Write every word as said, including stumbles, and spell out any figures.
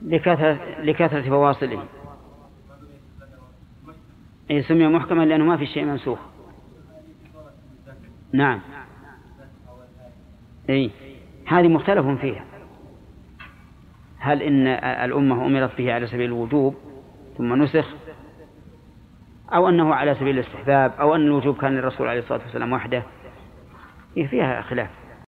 لكثرة, لكثرة فواصله. أي سمي محكما لأنه ما في شيء منسوخ. نعم. أي هذه مختلف فيها، هل إن الأمة أمرت به على سبيل الوجوب ثم نسخ، أو أنه على سبيل الاستحباب، أو أن الوجوب كان للرسول عليه الصلاة والسلام وحده؟ فيها خلاف.